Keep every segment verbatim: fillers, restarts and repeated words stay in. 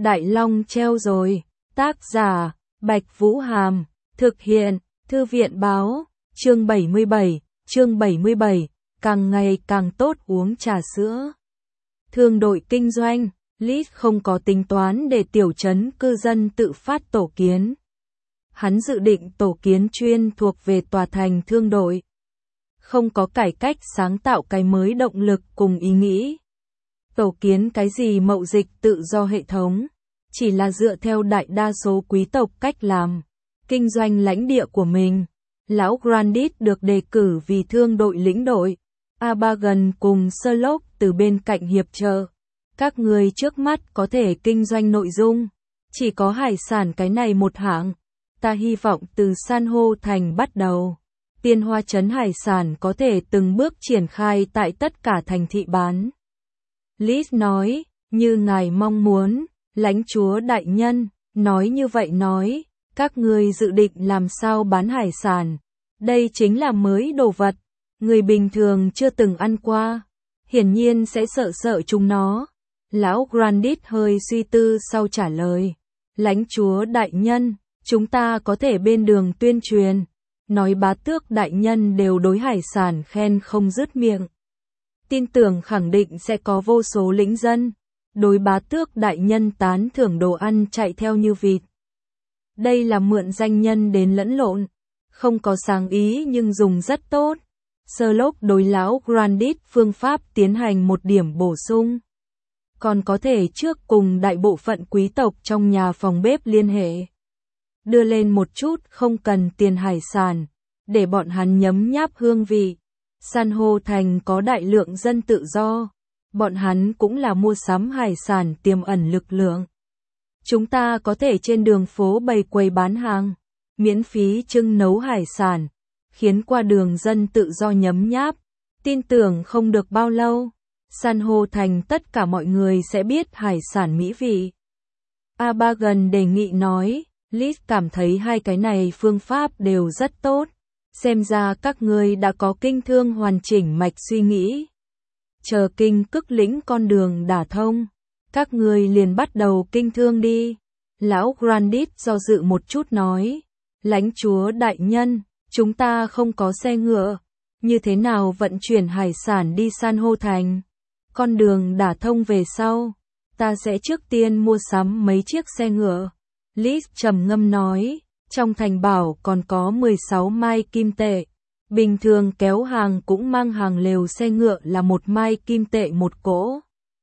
Đại Long treo rồi. Tác giả, Bạch Vũ Hàm. Thực hiện, Thư viện Báo. Chương bảy mươi bảy, chương bảy mươi bảy, càng ngày càng tốt uống trà sữa. Thương đội kinh doanh, Lit không có tính toán để tiểu trấn cư dân tự phát tổ kiến. Hắn dự định tổ kiến chuyên thuộc về tòa thành thương đội. Không có cải cách sáng tạo cái mới động lực cùng ý nghĩ. Tổ kiến cái gì mậu dịch tự do hệ thống, chỉ là dựa theo đại đa số quý tộc cách làm, kinh doanh lãnh địa của mình. Lão Grandit được đề cử vì thương đội lĩnh đội. Abagan cùng Sherlock từ bên cạnh hiệp trợ. Các người trước mắt có thể kinh doanh nội dung. Chỉ có hải sản cái này một hạng. Ta hy vọng từ san hô thành bắt đầu. Tiên hoa trấn hải sản có thể từng bước triển khai tại tất cả thành thị bán. Liz nói, như ngài mong muốn, lãnh chúa đại nhân, nói như vậy nói, các ngươi dự định làm sao bán hải sản. Đây chính là mới đồ vật, người bình thường chưa từng ăn qua, hiển nhiên sẽ sợ sợ chúng nó. Lão Grandit hơi suy tư sau trả lời, lãnh chúa đại nhân, chúng ta có thể bên đường tuyên truyền, nói bá tước đại nhân đều đối hải sản khen không dứt miệng. Tin tưởng khẳng định sẽ có vô số lĩnh dân đối bá tước đại nhân tán thưởng đồ ăn chạy theo như vịt. Đây là mượn danh nhân đến lẫn lộn, không có sáng ý nhưng dùng rất tốt. Sherlock đối lão Grandit phương pháp tiến hành một điểm bổ sung. Còn có thể trước cùng đại bộ phận quý tộc trong nhà phòng bếp liên hệ. Đưa lên một chút không cần tiền hải sản, để bọn hắn nhấm nháp hương vị. San hô thành có đại lượng dân tự do, bọn hắn cũng là mua sắm hải sản tiềm ẩn lực lượng. Chúng ta có thể trên đường phố bày quầy bán hàng, miễn phí trưng nấu hải sản, khiến qua đường dân tự do nhấm nháp. Tin tưởng không được bao lâu, san hô thành tất cả mọi người sẽ biết hải sản mỹ vị. Abagan đề nghị nói, Liz cảm thấy hai cái này phương pháp đều rất tốt. Xem ra các ngươi đã có kinh thương hoàn chỉnh mạch suy nghĩ. Chờ kinh cức lĩnh con đường đả thông, các ngươi liền bắt đầu kinh thương đi. Lão Grandit do dự một chút nói, lãnh chúa đại nhân, chúng ta không có xe ngựa, như thế nào vận chuyển hải sản đi san hô thành? Con đường đả thông về sau, ta sẽ trước tiên mua sắm mấy chiếc xe ngựa. Liz trầm ngâm nói, trong thành bảo còn có mười sáu mai kim tệ. Bình thường kéo hàng cũng mang hàng lều xe ngựa là một mai kim tệ một cỗ.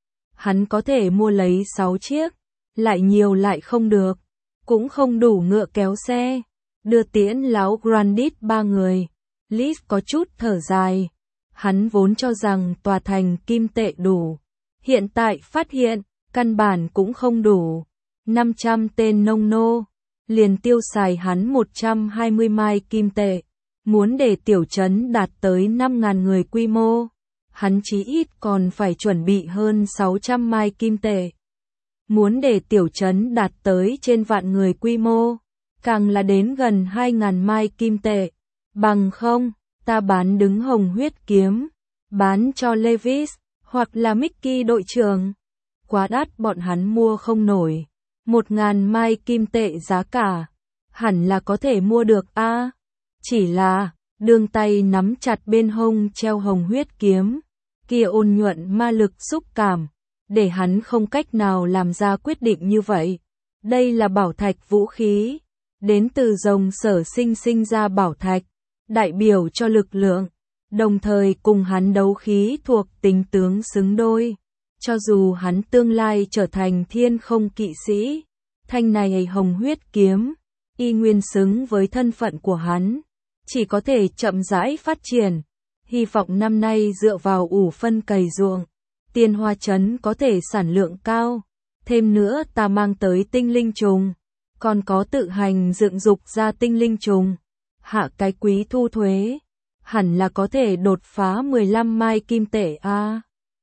Hắn có thể mua lấy sáu chiếc, lại nhiều lại không được, cũng không đủ ngựa kéo xe. Đưa tiễn lão Grandit ba người. Liz có chút thở dài. Hắn vốn cho rằng tòa thành kim tệ đủ. Hiện tại phát hiện, căn bản cũng không đủ. năm trăm tên nông nô, liền tiêu xài hắn một trăm hai mươi mai kim tệ. Muốn để tiểu trấn đạt tới năm nghìn người quy mô, hắn chí ít còn phải chuẩn bị hơn sáu trăm mai kim tệ. Muốn để tiểu trấn đạt tới trên vạn người quy mô, càng là đến gần hai nghìn mai kim tệ. Bằng không, ta bán đứng hồng huyết kiếm, bán cho Levis, hoặc là Mickey đội trưởng. Quá đắt bọn hắn mua không nổi. Một ngàn mai kim tệ giá cả, hẳn là có thể mua được a. À, chỉ là, đường tay nắm chặt bên hông treo hồng huyết kiếm, kia ôn nhuận ma lực xúc cảm, để hắn không cách nào làm ra quyết định như vậy. Đây là bảo thạch vũ khí, đến từ rồng sở sinh sinh ra bảo thạch, đại biểu cho lực lượng, đồng thời cùng hắn đấu khí thuộc tính tướng xứng đôi. Cho dù hắn tương lai trở thành thiên không kỵ sĩ, thanh này hồng huyết kiếm, y nguyên xứng với thân phận của hắn, chỉ có thể chậm rãi phát triển. Hy vọng năm nay dựa vào ủ phân cày ruộng, tiên hoa trấn có thể sản lượng cao. Thêm nữa ta mang tới tinh linh trùng, còn có tự hành dựng dục ra tinh linh trùng. Hạ cái quý thu thuế, hẳn là có thể đột phá mười lăm mai kim tệ a. À,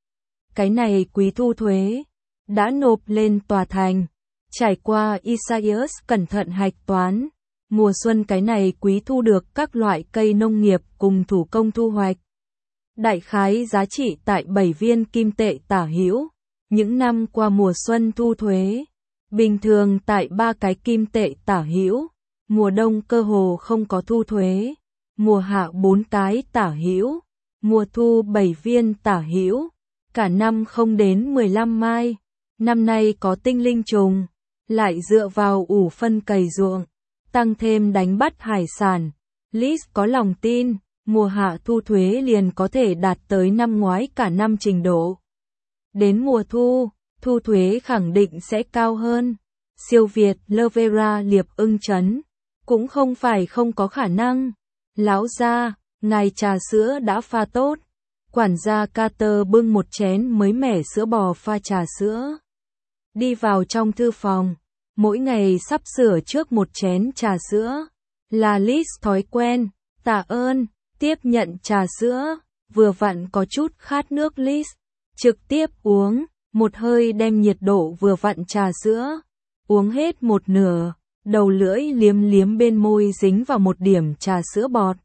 cái này quý thu thuế đã nộp lên tòa thành. Trải qua Isaias cẩn thận hạch toán, mùa xuân cái này quý thu được các loại cây nông nghiệp cùng thủ công thu hoạch. Đại khái giá trị tại bảy viên kim tệ tả hữu. Những năm qua mùa xuân thu thuế, Bình thường tại ba cái kim tệ tả hữu, mùa đông cơ hồ không có thu thuế, mùa hạ bốn cái tả hữu, mùa thu bảy viên tả hữu, cả năm không đến mười lăm mai. Năm nay có tinh linh trùng, lại dựa vào ủ phân cày ruộng, tăng thêm đánh bắt hải sản. Liz có lòng tin, mùa hạ thu thuế liền có thể đạt tới năm ngoái cả năm trình độ. Đến mùa thu, thu thuế khẳng định sẽ cao hơn. Siêu Việt Lovera liệp ưng chấn, cũng không phải không có khả năng. Lão gia, ngài trà sữa đã pha tốt. Quản gia Carter bưng một chén mới mẻ sữa bò pha trà sữa. Đi vào trong thư phòng, mỗi ngày sắp sửa trước một chén trà sữa. Là Liz thói quen, tạ ơn, tiếp nhận trà sữa, vừa vặn có chút khát nước Liz. Trực tiếp uống, một hơi đem nhiệt độ vừa vặn trà sữa. Uống hết một nửa, đầu lưỡi liếm liếm bên môi dính vào một điểm trà sữa bọt.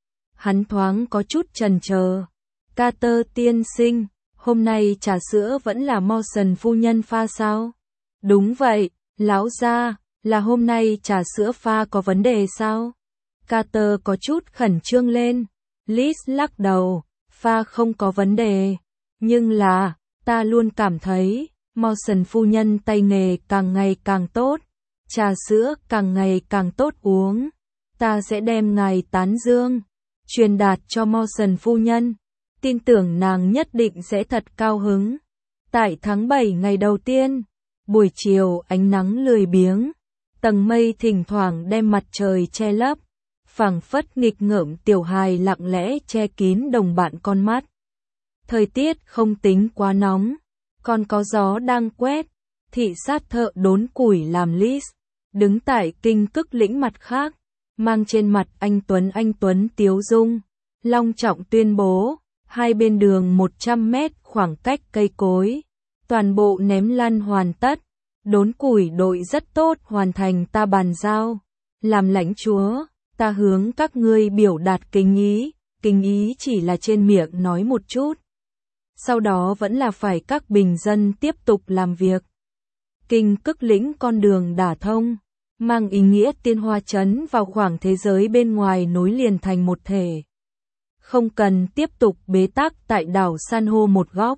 Hắn thoáng có chút chần chờ. Carter tiên sinh, hôm nay trà sữa vẫn là Mawson phu nhân pha sao? Đúng vậy, lão gia, là hôm nay trà sữa pha có vấn đề sao? Carter có chút khẩn trương lên. Liz lắc đầu, pha không có vấn đề. Nhưng là, ta luôn cảm thấy, Mawson phu nhân tay nghề càng ngày càng tốt. Trà sữa càng ngày càng tốt uống. Ta sẽ đem ngài tán dương, truyền đạt cho Mawson phu nhân. Tin tưởng nàng nhất định sẽ thật cao hứng. Tại tháng bảy ngày đầu tiên, buổi chiều ánh nắng lười biếng, tầng mây thỉnh thoảng đem mặt trời che lấp, phảng phất nghịch ngợm tiểu hài lặng lẽ che kín đồng bạn con mắt. Thời tiết không tính quá nóng, còn có gió đang quét. Thị sát thợ đốn củi làm Liz, đứng tại kinh cức lĩnh mặt khác, mang trên mặt anh Tuấn anh Tuấn tiếu dung, long trọng tuyên bố, hai bên đường một trăm mét khoảng cách cây cối, toàn bộ ném lăn hoàn tất, đốn củi đội rất tốt hoàn thành ta bàn giao. Làm lãnh chúa, ta hướng các ngươi biểu đạt kính ý, kính ý chỉ là trên miệng nói một chút. Sau đó vẫn là phải các bình dân tiếp tục làm việc. Kinh cức lĩnh con đường đả thông, mang ý nghĩa Tiên Hoa Trấn vào khoảng thế giới bên ngoài nối liền thành một thể. Không cần tiếp tục bế tắc tại đảo san hô một góc.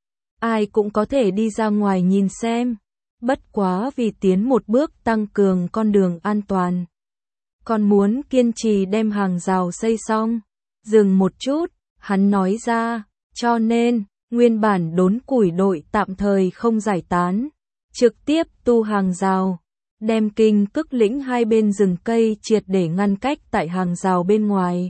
Ai cũng có thể đi ra ngoài nhìn xem. Bất quá vì tiến một bước tăng cường con đường an toàn. Còn muốn kiên trì đem hàng rào xây xong. Dừng một chút, hắn nói ra, cho nên, nguyên bản đốn củi đội tạm thời không giải tán. Trực tiếp tu hàng rào, đem kinh cức lĩnh hai bên rừng cây triệt để ngăn cách tại hàng rào bên ngoài.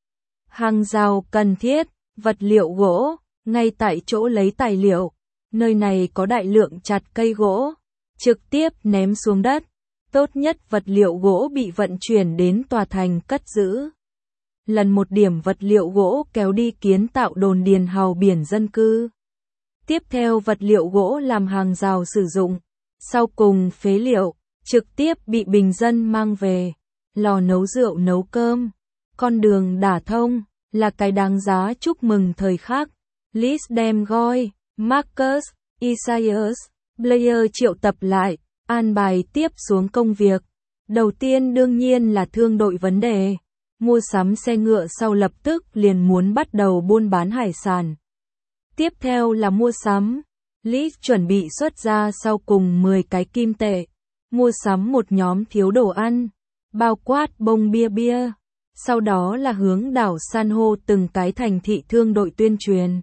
Hàng rào cần thiết, vật liệu gỗ, ngay tại chỗ lấy tài liệu, nơi này có đại lượng chặt cây gỗ, trực tiếp ném xuống đất, tốt nhất vật liệu gỗ bị vận chuyển đến tòa thành cất giữ. Lần một điểm vật liệu gỗ kéo đi kiến tạo đồn điền hào biển dân cư. Tiếp theo vật liệu gỗ làm hàng rào sử dụng, sau cùng phế liệu, trực tiếp bị bình dân mang về, lò nấu rượu nấu cơm, con đường đả thông, là cái đáng giá chúc mừng thời khắc. Liz đem Goy, Marcus, Isaias, Blair triệu tập lại, an bài tiếp xuống công việc. Đầu tiên đương nhiên là thương đội vấn đề, mua sắm xe ngựa sau lập tức liền muốn bắt đầu buôn bán hải sản. Tiếp theo là mua sắm, Liz chuẩn bị xuất ra sau cùng mười cái kim tệ, mua sắm một nhóm thiếu đồ ăn, bao quát bông bia bia. Sau đó là hướng đảo san hô từng cái thành thị thương đội tuyên truyền.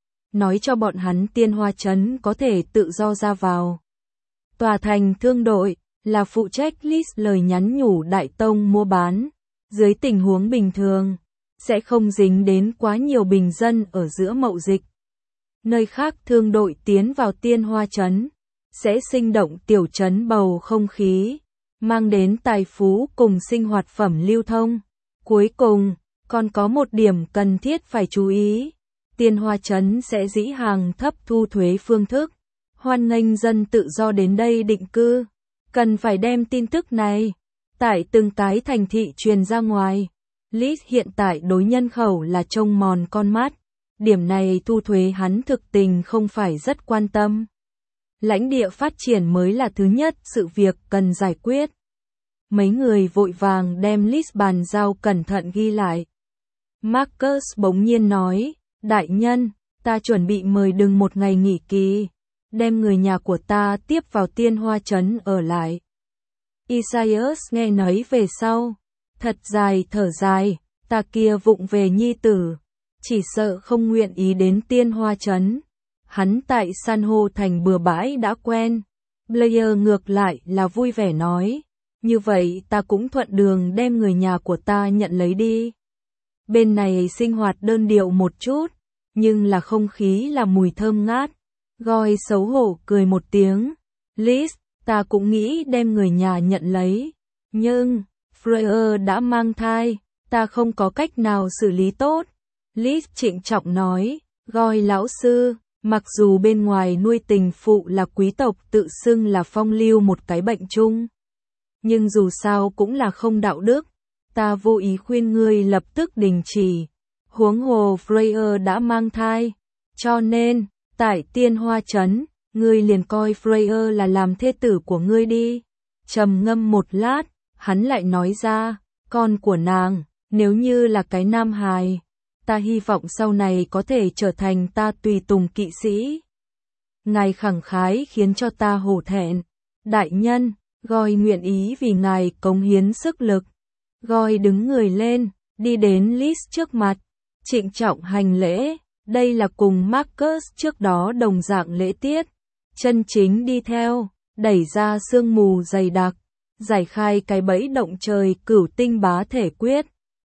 Nói cho bọn hắn Tiên Hoa Trấn có thể tự do ra vào. Tòa thành thương đội là phụ trách Liz lời nhắn nhủ Đại Tông mua bán. Dưới tình huống bình thường, sẽ không dính đến quá nhiều bình dân ở giữa mậu dịch. Nơi khác thương đội tiến vào Tiên Hoa Trấn, sẽ sinh động tiểu trấn bầu không khí, mang đến tài phú cùng sinh hoạt phẩm lưu thông. Cuối cùng, còn có một điểm cần thiết phải chú ý. Tiên Hoa Trấn sẽ dĩ hàng thấp thu thuế phương thức, hoan nghênh dân tự do đến đây định cư. Cần phải đem tin tức này tại từng cái thành thị truyền ra ngoài. Liz hiện tại đối nhân khẩu là trông mòn con mắt. Điểm này thu thuế hắn thực tình không phải rất quan tâm. Lãnh địa phát triển mới là thứ nhất sự việc cần giải quyết. Mấy người vội vàng đem list bàn giao cẩn thận ghi lại. Marcus bỗng nhiên nói, đại nhân, ta chuẩn bị mời đừng một ngày nghỉ kỳ, đem người nhà của ta tiếp vào Tiên Hoa Trấn ở lại. Isaias nghe nấy về sau, thật dài thở dài, ta kia vụng về nhi tử, chỉ sợ không nguyện ý đến Tiên Hoa Trấn. Hắn tại san hô thành bừa bãi đã quen. Blair ngược lại là vui vẻ nói, như vậy ta cũng thuận đường đem người nhà của ta nhận lấy đi. Bên này sinh hoạt đơn điệu một chút, nhưng là không khí là mùi thơm ngát. Goi xấu hổ cười một tiếng, Liz, ta cũng nghĩ đem người nhà nhận lấy, nhưng Freya đã mang thai, ta không có cách nào xử lý tốt. Liz trịnh trọng nói, Goi lão sư, mặc dù bên ngoài nuôi tình phụ là quý tộc tự xưng là phong lưu một cái bệnh chung, nhưng dù sao cũng là không đạo đức, ta vô ý khuyên ngươi lập tức đình chỉ. Huống hồ Freya đã mang thai, cho nên, tại Tiên Hoa Trấn, ngươi liền coi Freya là làm thê tử của ngươi đi. Trầm ngâm một lát, hắn lại nói ra, con của nàng, nếu như là cái nam hài, ta hy vọng sau này có thể trở thành ta tùy tùng kỵ sĩ. Ngài khẳng khái khiến cho ta hổ thẹn. Đại nhân, Goi nguyện ý vì ngài cống hiến sức lực. Goi đứng người lên, đi đến Liz trước mặt, trịnh trọng hành lễ, đây là cùng Marcus trước đó đồng dạng lễ tiết. Chân chính đi theo, đẩy ra sương mù dày đặc, giải khai cái bẫy động trời cửu tinh bá thể quyết.